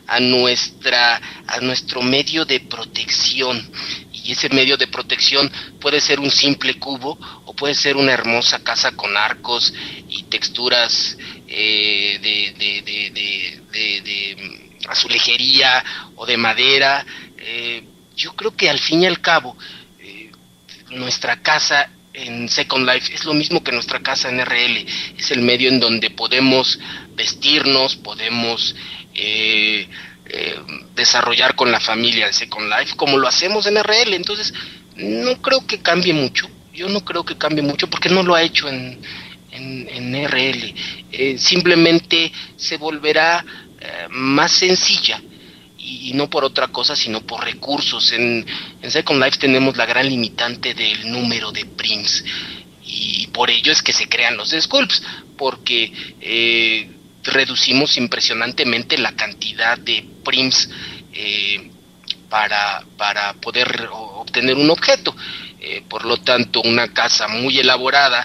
a nuestra a nuestro medio de protección, y ese medio de protección puede ser un simple cubo o puede ser una hermosa casa con arcos y texturas eh, de, de, de, de, de, de azulejería o de madera. Eh, yo creo que al fin y al cabo eh, nuestra casa en Second Life es lo mismo que nuestra casa en R L, es el medio en donde podemos vestirnos, podemos eh, eh, desarrollar con la familia de Second Life como lo hacemos en R L. Entonces no creo que cambie mucho, yo no creo que cambie mucho porque no lo ha hecho en, en, en R L. Eh, simplemente se volverá eh, más sencilla, y no por otra cosa, sino por recursos. En, en Second Life tenemos la gran limitante del número de prims, y por ello es que se crean los sculpts, porque eh, reducimos impresionantemente la cantidad de prims eh, para, para poder obtener un objeto. Eh, por lo tanto, una casa muy elaborada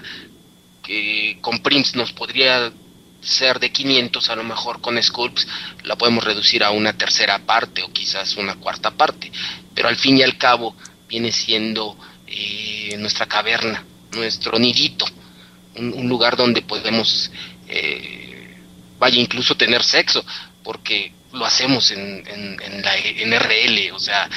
que con prims nos podría ser de quinientos, a lo mejor con sculpts la podemos reducir a una tercera parte o quizás una cuarta parte, pero al fin y al cabo viene siendo eh, nuestra caverna, nuestro nidito, un, un lugar donde podemos eh, vaya incluso tener sexo, porque lo hacemos en, en, en, la, en R L. O sea,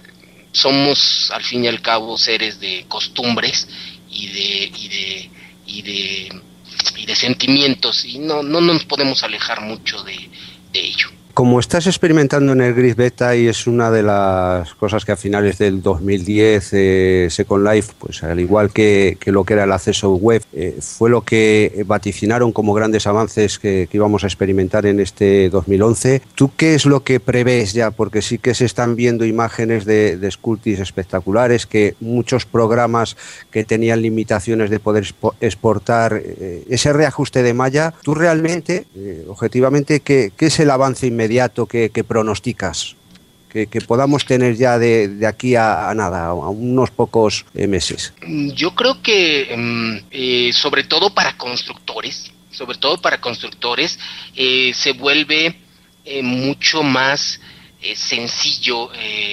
somos al fin y al cabo seres de costumbres y de y de y de y de sentimientos, y no, no nos podemos alejar mucho de, de ello. Como estás experimentando en el Grid Beta, y es una de las cosas que a finales del dos mil diez eh, Second Life, pues al igual que, que lo que era el acceso web, eh, fue lo que vaticinaron como grandes avances que, que íbamos a experimentar en este dos mil once. ¿Tú qué es lo que prevés ya? Porque sí que se están viendo imágenes de, de Sculptis espectaculares, que muchos programas que tenían limitaciones de poder exportar eh, ese reajuste de malla. ¿Tú realmente, eh, objetivamente, qué, qué es el avance inmediato inmediato que, que pronosticas que, que podamos tener ya de, de aquí a, a nada, a unos pocos eh, meses? Yo creo que eh, sobre todo para constructores, sobre todo para constructores, eh, se vuelve eh, mucho más eh, sencillo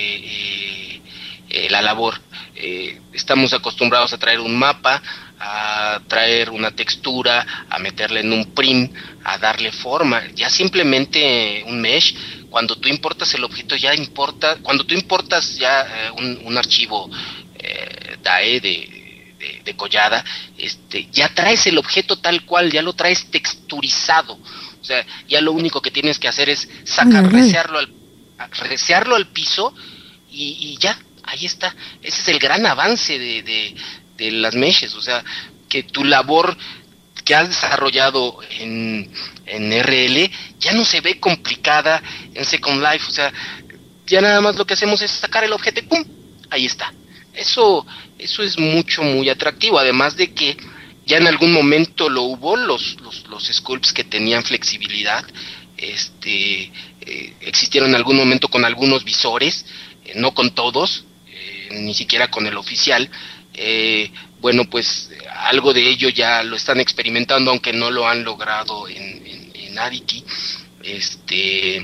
eh, eh, la labor. Eh, estamos acostumbrados a traer un mapa, a traer una textura, a meterle en un prim, a darle forma. Ya simplemente un mesh, cuando tú importas el objeto, ya importa, cuando tú importas ya eh, un, un archivo eh, D A E de, de, de collada, este, ya traes el objeto tal cual, ya lo traes texturizado. O sea, ya lo único que tienes que hacer es sacar, uh-huh. researlo al, researlo al piso y, y ya, ahí está. Ese es el gran avance de, de de las meshes. O sea, que tu labor que has desarrollado en, en R L ya no se ve complicada en Second Life. O sea, ya nada más lo que hacemos es sacar el objeto y ¡pum! Ahí está. Eso, eso es mucho, muy atractivo, además de que ya en algún momento lo hubo, los, los, los sculpts que tenían flexibilidad, este, eh, existieron en algún momento con algunos visores, eh, no con todos, eh, ni siquiera con el oficial. Eh, bueno, pues algo de ello ya lo están experimentando, aunque no lo han logrado en, en, en Adiki. Este,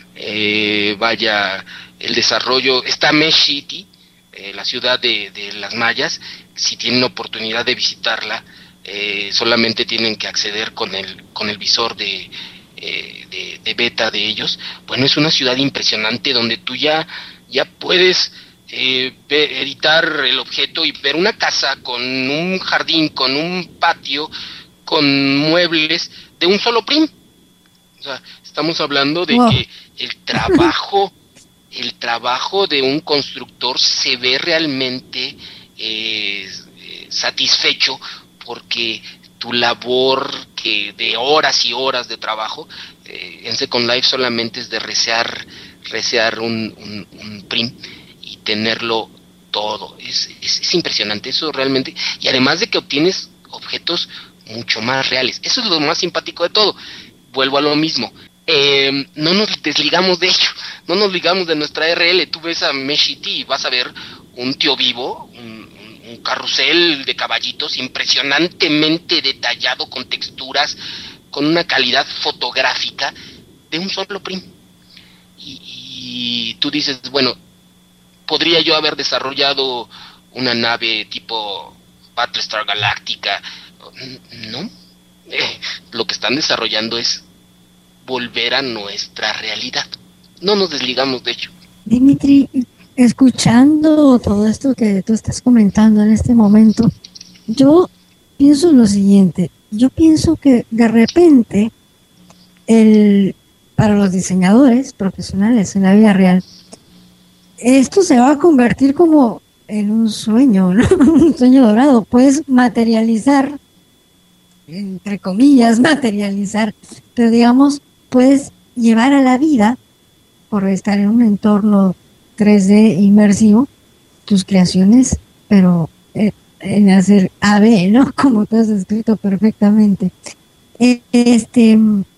eh, vaya, el desarrollo, está Mesh City, eh, la ciudad de, de las mayas. Si tienen oportunidad de visitarla, eh, solamente tienen que acceder con el, con el visor de, eh, de, de beta de ellos. Bueno, es una ciudad impresionante donde tú ya, ya puedes Eh, editar el objeto y ver una casa con un jardín, con un patio, con muebles de un solo prim. O sea, estamos hablando de wow. que el trabajo, el trabajo de un constructor se ve realmente eh, satisfecho, porque tu labor que de horas y horas de trabajo eh, en Second Life solamente es de resear, resear un, un, un prim y tenerlo todo. Es, es, es impresionante eso realmente, y además de que obtienes objetos mucho más reales. Eso es lo más simpático de todo. Vuelvo a lo mismo, eh, no nos desligamos de ello, no nos ligamos de nuestra R L. Tú ves a Meshiti y vas a ver un tío vivo, un, un carrusel de caballitos impresionantemente detallado, con texturas, con una calidad fotográfica de un solo prim. y tú dices, bueno, ¿podría yo haber desarrollado una nave tipo Battlestar Galactica? No. Eh, lo que están desarrollando es volver a nuestra realidad. No nos desligamos de ello. Dimitri, escuchando todo esto que tú estás comentando en este momento, yo pienso lo siguiente. Yo pienso que de repente, el, para los diseñadores profesionales en la vida real, esto se va a convertir como en un sueño, ¿no? Un sueño dorado. Puedes materializar, entre comillas, materializar, pero digamos, puedes llevar a la vida, por estar en un entorno tres D inmersivo, tus creaciones, pero eh, en hacer A B, ¿no? Como tú has escrito perfectamente. Eh, este,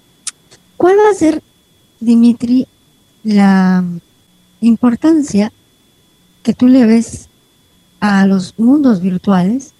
¿cuál va a ser, Dimitri, la importancia que tú le ves a los mundos virtuales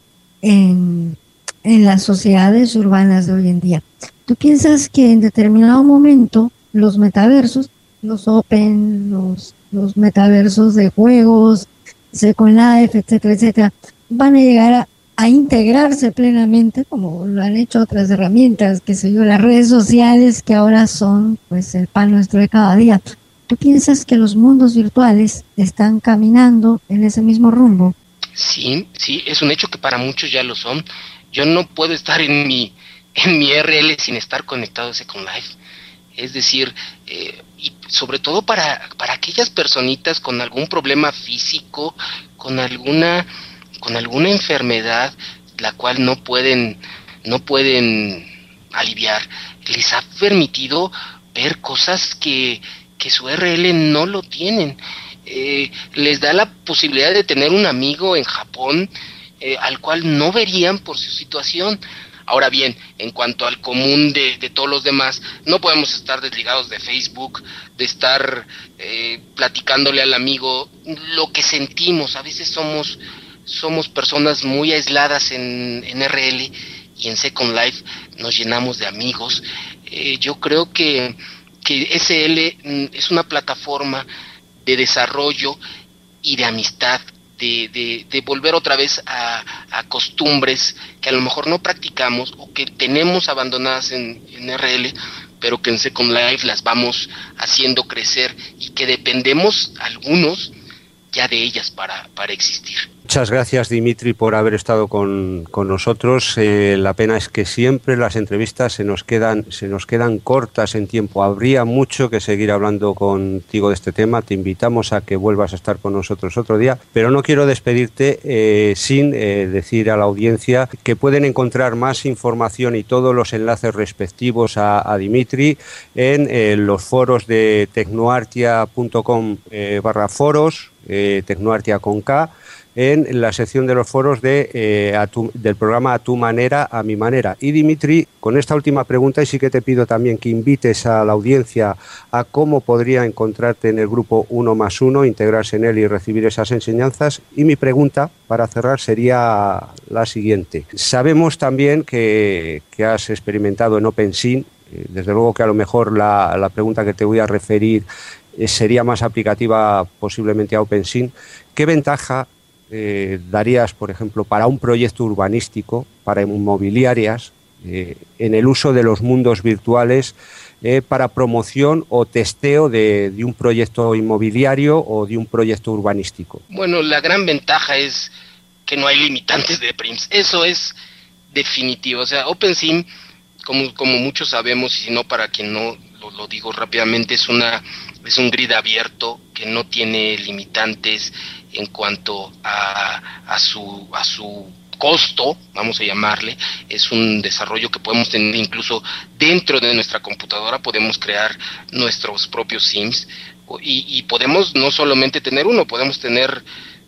en, en las sociedades urbanas de hoy en día? ¿Tú piensas que en determinado momento los metaversos, los open, los, los metaversos de juegos, Second Life, etcétera, etcétera, van a llegar a, a integrarse plenamente, como lo han hecho otras herramientas, que sé yo, las redes sociales, que ahora son pues el pan nuestro de cada día? ¿Tú piensas que los mundos virtuales están caminando en ese mismo rumbo? Sí, sí, es un hecho que para muchos ya lo son. Yo no puedo estar en mi en mi R L sin estar conectado a Second Life. Es decir, eh, y sobre todo para, para aquellas personitas con algún problema físico, con alguna, con alguna enfermedad, la cual no pueden, no pueden aliviar, les ha permitido ver cosas que, que su R L no lo tienen. Eh, les da la posibilidad de tener un amigo en Japón, eh, al cual no verían por su situación. Ahora bien, en cuanto al común de, de todos los demás, no podemos estar desligados de Facebook, de estar eh, platicándole al amigo lo que sentimos. A veces somos somos personas muy aisladas en, en R L, y en Second Life nos llenamos de amigos. Eh, yo creo que, que S L es una plataforma de desarrollo y de amistad, De, de, de volver otra vez a, a costumbres que a lo mejor no practicamos o que tenemos abandonadas en, en R L, pero que en Second Life las vamos haciendo crecer y que dependemos algunos ya de ellas para, para existir. Muchas gracias, Dimitri, por haber estado con, con nosotros. Eh, la pena es que siempre las entrevistas se nos quedan se nos quedan cortas en tiempo. Habría mucho que seguir hablando contigo de este tema. Te invitamos a que vuelvas a estar con nosotros otro día, pero no quiero despedirte eh, sin eh, decir a la audiencia que pueden encontrar más información y todos los enlaces respectivos a, a Dimitri en eh, los foros de tecnoartia punto com eh, barra foros, eh, Tecnoartia con K, en la sección de los foros de, eh, a tu, del programa A Tu Manera, A Mi Manera. Y Dimitri, con esta última pregunta, y sí que te pido también que invites a la audiencia a cómo podría encontrarte en el grupo Uno más Uno, integrarse en él y recibir esas enseñanzas. Y mi pregunta, para cerrar, sería la siguiente. Sabemos también que, que has experimentado en OpenSyn. Desde luego que a lo mejor la, la pregunta que te voy a referir eh, sería más aplicativa posiblemente a OpenSyn. ¿Qué ventaja Eh, darías, por ejemplo, para un proyecto urbanístico, para inmobiliarias, eh, en el uso de los mundos virtuales eh, para promoción o testeo de, de un proyecto inmobiliario o de un proyecto urbanístico? Bueno, la gran ventaja es que no hay limitantes de prims. Eso es definitivo. O sea, OpenSyn, como, como muchos sabemos, y si no, para quien no lo, lo digo rápidamente, es una es un grid abierto que no tiene limitantes en cuanto a, a su a su costo, vamos a llamarle. Es un desarrollo que podemos tener incluso dentro de nuestra computadora. Podemos crear nuestros propios sims y, y podemos no solamente tener uno, podemos tener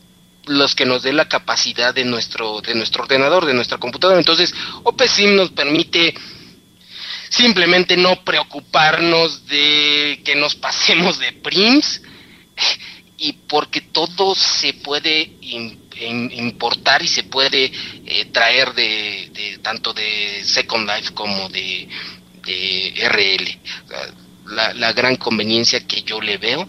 los que nos dé la capacidad de nuestro de nuestro ordenador, de nuestra computadora. Entonces, OpenSyn nos permite simplemente no preocuparnos de que nos pasemos de prims, y porque todo se puede in, in, importar y se puede eh, traer de, de tanto de Second Life como de, de R L. La, la gran conveniencia que yo le veo,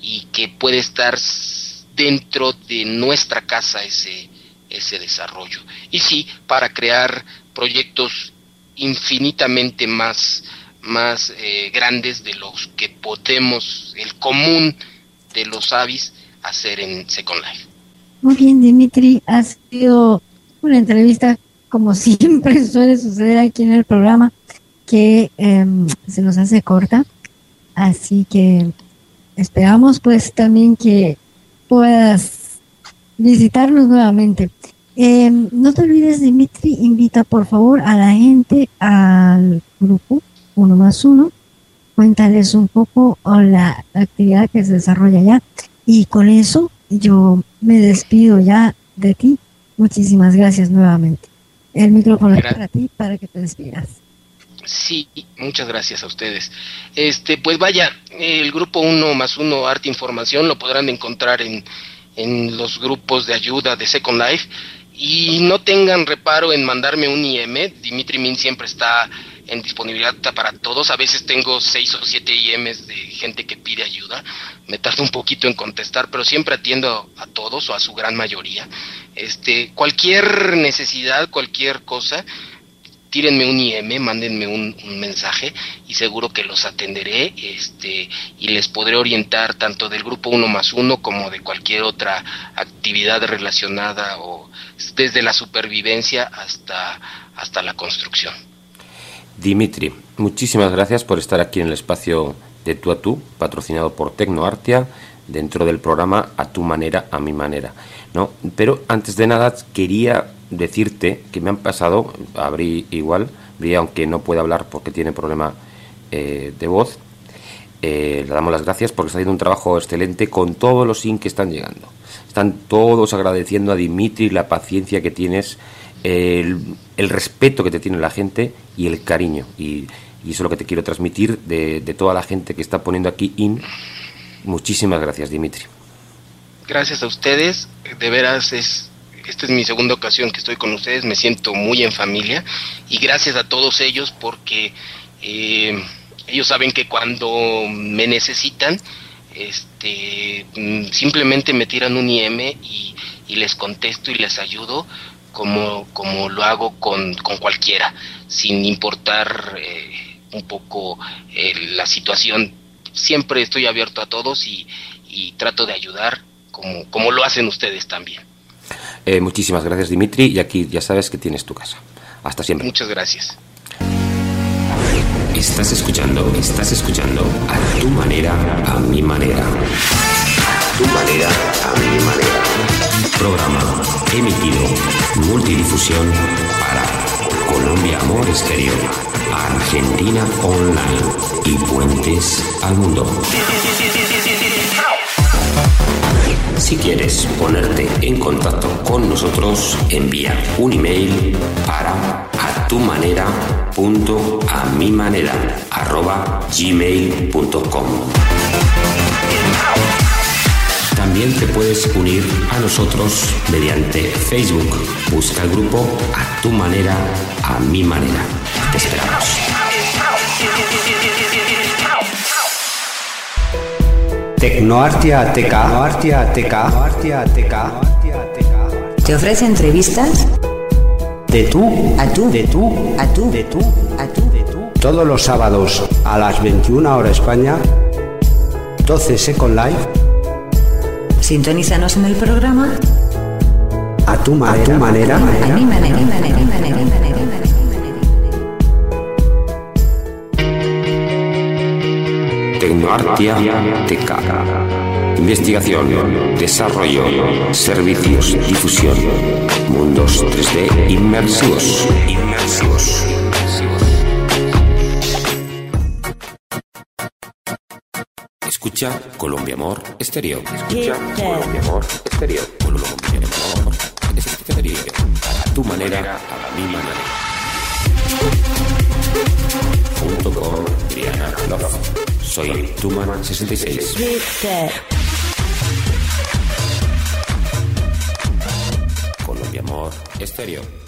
y que puede estar dentro de nuestra casa ese, ese desarrollo. Y sí, para crear proyectos infinitamente más, más eh, grandes de los que podemos, el común de los avis, hacer en Second Life. Muy bien, Dimitri, ha sido una entrevista como siempre suele suceder aquí en el programa, que eh, se nos hace corta, así que esperamos pues también que puedas visitarnos nuevamente. Eh, no te olvides, Dimitri, invita por favor a la gente al grupo Uno más Uno, cuéntales un poco la actividad que se desarrolla allá, y con eso yo me despido ya de ti. Muchísimas gracias nuevamente. El micrófono es para ti, para que te despidas. Sí, muchas gracias a ustedes. Este, pues vaya, el grupo Uno más Uno Arte Información lo podrán encontrar en, en los grupos de ayuda de Second Life, y no tengan reparo en mandarme un I M. Dimitri Min siempre está en disponibilidad para todos. A veces tengo seis o siete I Ms de gente que pide ayuda. Me tardo un poquito en contestar, pero siempre atiendo a todos o a su gran mayoría. Este, cualquier necesidad, cualquier cosa, tírenme un I M, mándenme un, un mensaje y seguro que los atenderé, este, y les podré orientar tanto del grupo Uno más Uno como de cualquier otra actividad relacionada, o desde la supervivencia hasta, hasta la construcción. Dimitri, muchísimas gracias por estar aquí en el espacio de Tú a Tú, patrocinado por Tecnoartia, dentro del programa A Tu Manera, A Mi Manera, ¿no? Pero antes de nada quería decirte que me han pasado, Abrí igual, Bri, aunque no puede hablar porque tiene problema eh, de voz, eh, le damos las gracias porque está haciendo un trabajo excelente con todos los in que están llegando. Están todos agradeciendo a Dimitri la paciencia que tienes, el, el respeto que te tiene la gente y el cariño, y, y eso es lo que te quiero transmitir de, de toda la gente que está poniendo aquí in. Muchísimas gracias, Dimitri. Gracias a ustedes, de veras es esta es mi segunda ocasión que estoy con ustedes, me siento muy en familia, y gracias a todos ellos porque eh, ellos saben que cuando me necesitan, este simplemente me tiran un I M y, y les contesto y les ayudo como, como lo hago con, con cualquiera, sin importar eh, un poco eh, la situación. Siempre estoy abierto a todos y, y trato de ayudar como, como lo hacen ustedes también. Eh, muchísimas gracias, Dimitri, y aquí ya sabes que tienes tu casa. Hasta siempre. Muchas gracias. Estás escuchando, estás escuchando A Tu Manera, A Mi Manera. A Tu Manera, A Mi Manera. Programa emitido, multidifusión para Colombia Amor Estéreo, Argentina Online y Puentes al Mundo. Si quieres ponerte en contacto con nosotros, envía un email para atumanera punto a mi manera arroba gmail punto com. También te puedes unir a nosotros mediante Facebook. Busca el grupo A Tu Manera, A Mi Manera. Te esperamos. Tecnoartia T K, Tecnoartia T K, Tecnoartia T K, Te ofrece entrevistas de tú a tú, de tú a tú, de tú a tú, de tú. todos los sábados a las veintiuna horas España, doce Second Life. Sintonízanos en el programa A tu manera, a tu manera, a mi manera, a mi manera, a mi manera, a mi manera. Tecnoartia T K. Investigación, desarrollo, servicios, difusión, mundos tres D inmersivos. Inmersivos. Escucha Colombia Amor Estéreo. Escucha Colombia Amor Estéreo. Colombia Amor Estéreo. A tu manera, a mi manera. Junto con Brianna Love. Soy Tuman sesenta y seis. Colombia Amor Estéreo.